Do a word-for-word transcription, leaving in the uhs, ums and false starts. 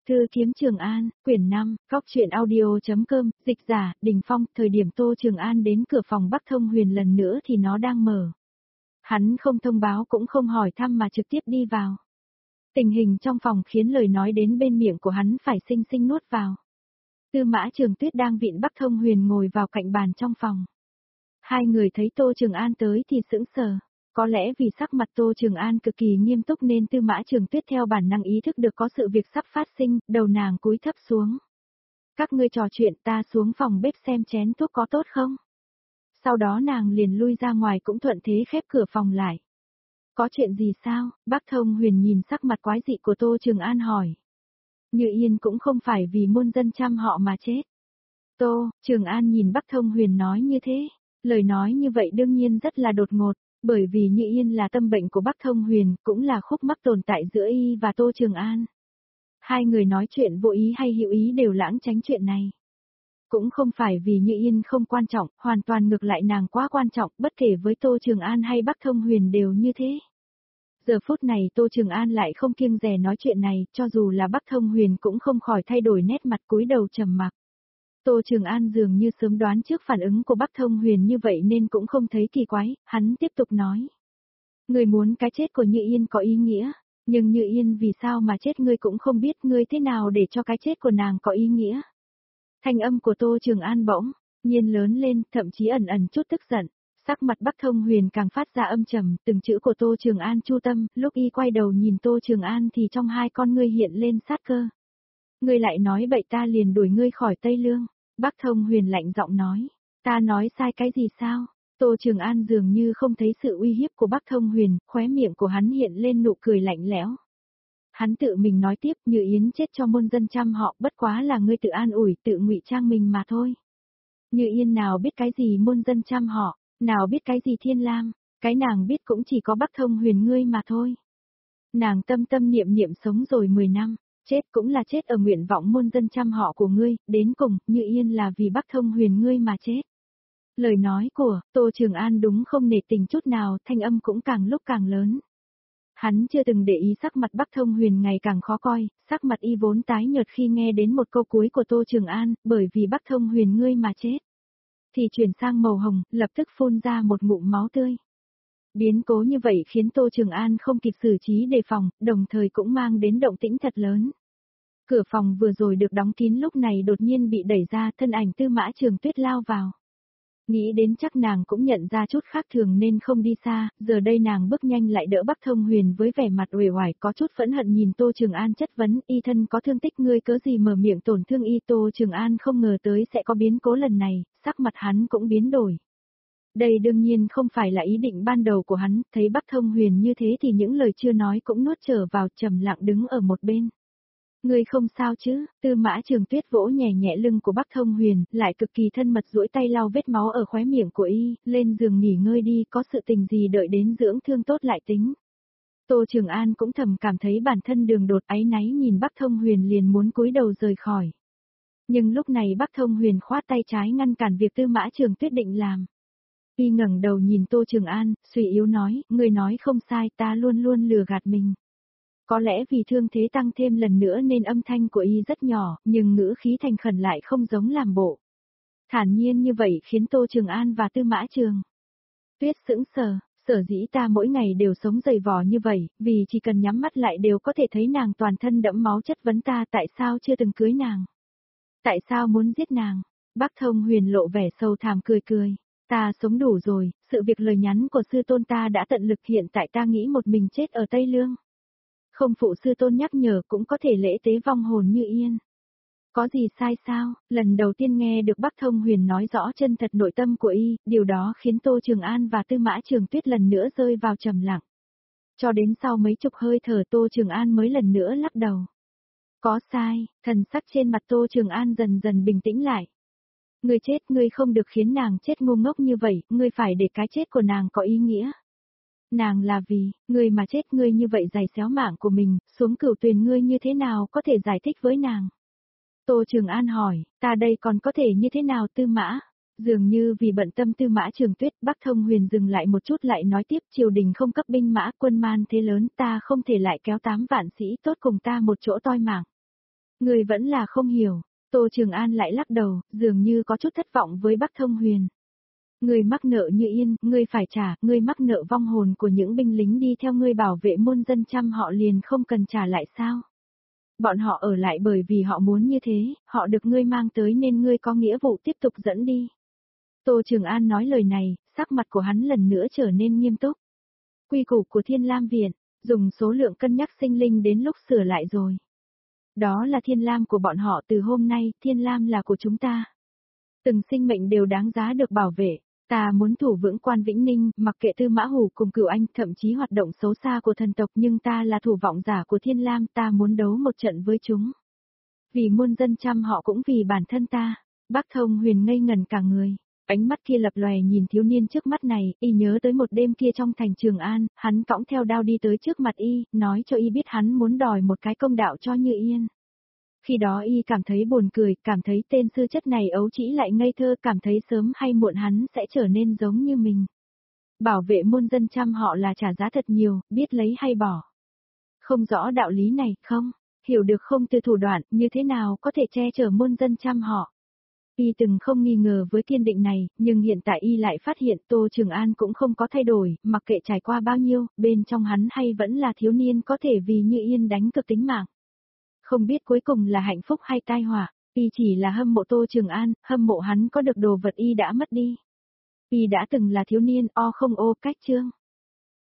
Thư kiếm Trường An, quyển năm, góc truyện audio.com, dịch giả, Đình Phong, thời điểm Tô Trường An đến cửa phòng Bắc Thông Huyền lần nữa thì nó đang mở. Hắn không thông báo cũng không hỏi thăm mà trực tiếp đi vào. Tình hình trong phòng khiến lời nói đến bên miệng của hắn phải xinh xinh nuốt vào. Tư Mã Trường Tuyết đang vịn Bắc Thông Huyền ngồi vào cạnh bàn trong phòng. Hai người thấy Tô Trường An tới thì sững sờ. Có lẽ vì sắc mặt Tô Trường An cực kỳ nghiêm túc nên Tư Mã Trường Tuyết theo bản năng ý thức được có sự việc sắp phát sinh, đầu nàng cúi thấp xuống. Các ngươi trò chuyện, ta xuống phòng bếp xem chén thuốc có tốt không? Sau đó nàng liền lui ra ngoài cũng thuận thế khép cửa phòng lại. Có chuyện gì sao? Bắc Thông Huyền nhìn sắc mặt quái dị của Tô Trường An hỏi. Như Yên cũng không phải vì muôn dân trăm họ mà chết. Tô Trường An nhìn Bắc Thông Huyền nói như thế. Lời nói như vậy đương nhiên rất là đột ngột. Bởi vì Như Yên là tâm bệnh của Bắc Thông Huyền, cũng là khúc mắc tồn tại giữa y và Tô Trường An. Hai người nói chuyện vô ý hay hữu ý đều lãng tránh chuyện này. Cũng không phải vì Như Yên không quan trọng, hoàn toàn ngược lại nàng quá quan trọng, bất kể với Tô Trường An hay Bắc Thông Huyền đều như thế. Giờ phút này Tô Trường An lại không kiêng dè nói chuyện này, cho dù là Bắc Thông Huyền cũng không khỏi thay đổi nét mặt cúi đầu trầm mặc. Tô Trường An dường như sớm đoán trước phản ứng của Bắc Thông Huyền như vậy nên cũng không thấy kỳ quái, hắn tiếp tục nói. Ngươi muốn cái chết của Như Yên có ý nghĩa, nhưng Như Yên vì sao mà chết ngươi cũng không biết, ngươi thế nào để cho cái chết của nàng có ý nghĩa. Thanh âm của Tô Trường An bỗng nhiên lớn lên, thậm chí ẩn ẩn chút tức giận, sắc mặt Bắc Thông Huyền càng phát ra âm trầm, từng chữ của Tô Trường An chu tâm, lúc y quay đầu nhìn Tô Trường An thì trong hai con ngươi hiện lên sát cơ. Ngươi lại nói bậy, ta liền đuổi ngươi khỏi Tây Lương. Bắc Thông Huyền lạnh giọng nói, ta nói sai cái gì sao? Tô Trường An dường như không thấy sự uy hiếp của Bắc Thông Huyền, khóe miệng của hắn hiện lên nụ cười lạnh lẽo. Hắn tự mình nói tiếp, Như Yến chết cho muôn dân trăm họ, bất quá là ngươi tự an ủi, tự ngụy trang mình mà thôi. Như Yên nào biết cái gì muôn dân trăm họ, nào biết cái gì Thiên Lam, cái nàng biết cũng chỉ có Bắc Thông Huyền ngươi mà thôi. Nàng tâm tâm niệm niệm sống rồi mười năm. Chết cũng là chết ở nguyện vọng muôn dân trăm họ của ngươi, đến cùng, Như Yên là vì Bắc Thông Huyền ngươi mà chết. Lời nói của Tô Trường An đúng không nể tình chút nào, thanh âm cũng càng lúc càng lớn. Hắn chưa từng để ý sắc mặt Bắc Thông Huyền ngày càng khó coi, sắc mặt y vốn tái nhợt khi nghe đến một câu cuối của Tô Trường An, bởi vì Bắc Thông Huyền ngươi mà chết. Thì chuyển sang màu hồng, lập tức phun ra một ngụm máu tươi. Biến cố như vậy khiến Tô Trường An không kịp xử trí đề phòng, đồng thời cũng mang đến động tĩnh thật lớn. Cửa phòng vừa rồi được đóng kín lúc này đột nhiên bị đẩy ra, thân ảnh Tư Mã Trường Tuyết lao vào. Nghĩ đến chắc nàng cũng nhận ra chút khác thường nên không đi xa, giờ đây nàng bước nhanh lại đỡ Bắc Thông Huyền với vẻ mặt uể oải có chút phẫn hận nhìn Tô Trường An chất vấn, y thân có thương tích ngươi cớ gì mở miệng tổn thương y. Tô Trường An không ngờ tới sẽ có biến cố lần này, sắc mặt hắn cũng biến đổi. Đây đương nhiên không phải là ý định ban đầu của hắn, thấy Bắc Thông Huyền như thế thì những lời chưa nói cũng nuốt trở vào, trầm lặng đứng ở một bên. Ngươi không sao chứ? Tư Mã Trường Tuyết vỗ nhẹ nhẹ lưng của Bắc Thông Huyền, lại cực kỳ thân mật duỗi tay lau vết máu ở khóe miệng của y, lên giường nghỉ ngơi đi, có sự tình gì đợi đến dưỡng thương tốt lại tính. Tô Trường An cũng thầm cảm thấy bản thân đường đột áy náy nhìn Bắc Thông Huyền liền muốn cúi đầu rời khỏi. Nhưng lúc này Bắc Thông Huyền khoát tay trái ngăn cản việc Tư Mã Trường Tuyết định làm. Y ngẩng đầu nhìn Tô Trường An, suy yếu nói, ngươi nói không sai, ta luôn luôn lừa gạt mình. Có lẽ vì thương thế tăng thêm lần nữa nên âm thanh của y rất nhỏ, nhưng ngữ khí thành khẩn lại không giống làm bộ. Thản nhiên như vậy khiến Tô Trường An và Tư Mã Trường Tuyết sững sờ, sở dĩ ta mỗi ngày đều sống dày vò như vậy, vì chỉ cần nhắm mắt lại đều có thể thấy nàng toàn thân đẫm máu, chất vấn ta tại sao chưa từng cưới nàng. Tại sao muốn giết nàng? Bắc Thông Huyền lộ vẻ sâu thẳm cười cười. Ta sống đủ rồi, sự việc lời nhắn của sư tôn ta đã tận lực, hiện tại ta nghĩ một mình chết ở Tây Lương. Không phụ sư tôn nhắc nhở cũng có thể lễ tế vong hồn Như Yên. Có gì sai sao? Lần đầu tiên nghe được Bắc Thông Huyền nói rõ chân thật nội tâm của y, điều đó khiến Tô Trường An và Tư Mã Trường Tuyết lần nữa rơi vào trầm lặng. Cho đến sau mấy chục hơi thở Tô Trường An mới lần nữa lắc đầu. Có sai, thần sắc trên mặt Tô Trường An dần dần bình tĩnh lại. Ngươi chết, ngươi không được khiến nàng chết ngu ngốc như vậy, ngươi phải để cái chết của nàng có ý nghĩa. Nàng là vì, ngươi mà chết, ngươi như vậy giày xéo mạng của mình, xuống cửu tuyền ngươi như thế nào có thể giải thích với nàng? Tô Trường An hỏi, ta đây còn có thể như thế nào? Tư Mã? Dường như vì bận tâm Tư Mã Trường Tuyết, Bắc Thông Huyền dừng lại một chút lại nói tiếp, triều đình không cấp binh mã, quân man thế lớn, ta không thể lại kéo tám vạn sĩ tốt cùng ta một chỗ toi mạng. Ngươi vẫn là không hiểu. Tô Trường An lại lắc đầu, dường như có chút thất vọng với Bắc Thông Huyền. Ngươi mắc nợ Như Yên, ngươi phải trả, ngươi mắc nợ vong hồn của những binh lính đi theo ngươi bảo vệ muôn dân trăm họ liền không cần trả lại sao? Bọn họ ở lại bởi vì họ muốn như thế, họ được ngươi mang tới nên ngươi có nghĩa vụ tiếp tục dẫn đi. Tô Trường An nói lời này, sắc mặt của hắn lần nữa trở nên nghiêm túc. Quy củ của Thiên Lam Viện, dùng số lượng cân nhắc sinh linh đến lúc sửa lại rồi. Đó là Thiên Lam của bọn họ, từ hôm nay, Thiên Lam là của chúng ta. Từng sinh mệnh đều đáng giá được bảo vệ. Ta muốn thủ vững Quan Vĩnh Ninh, mặc kệ Tư Mã Hủ cùng Cửu Anh, thậm chí hoạt động xấu xa của thần tộc, nhưng ta là thủ vọng giả của Thiên Lam, ta muốn đấu một trận với chúng. Vì muôn dân trăm họ cũng vì bản thân ta. Bắc Thông Huyền ngây ngần cả người. Ánh mắt kia lập lòe nhìn thiếu niên trước mắt này, y nhớ tới một đêm kia trong thành Trường An, hắn cõng theo đao đi tới trước mặt y, nói cho y biết hắn muốn đòi một cái công đạo cho Như Yên. Khi đó y cảm thấy buồn cười, cảm thấy tên sư chất này ấu trĩ lại ngây thơ, cảm thấy sớm hay muộn hắn sẽ trở nên giống như mình. Bảo vệ muôn dân trăm họ là trả giá thật nhiều, biết lấy hay bỏ. Không rõ đạo lý này, không? Hiểu được không? Từ thủ đoạn, như thế nào có thể che chở muôn dân trăm họ? Y từng không nghi ngờ với kiên định này, nhưng hiện tại y lại phát hiện Tô Trường An cũng không có thay đổi, mặc kệ trải qua bao nhiêu, bên trong hắn hay vẫn là thiếu niên có thể vì Như Yên đánh cược tính mạng. Không biết cuối cùng là hạnh phúc hay tai họa, y chỉ là hâm mộ Tô Trường An, hâm mộ hắn có được đồ vật y đã mất đi. Y đã từng là thiếu niên, o không ô cách chương.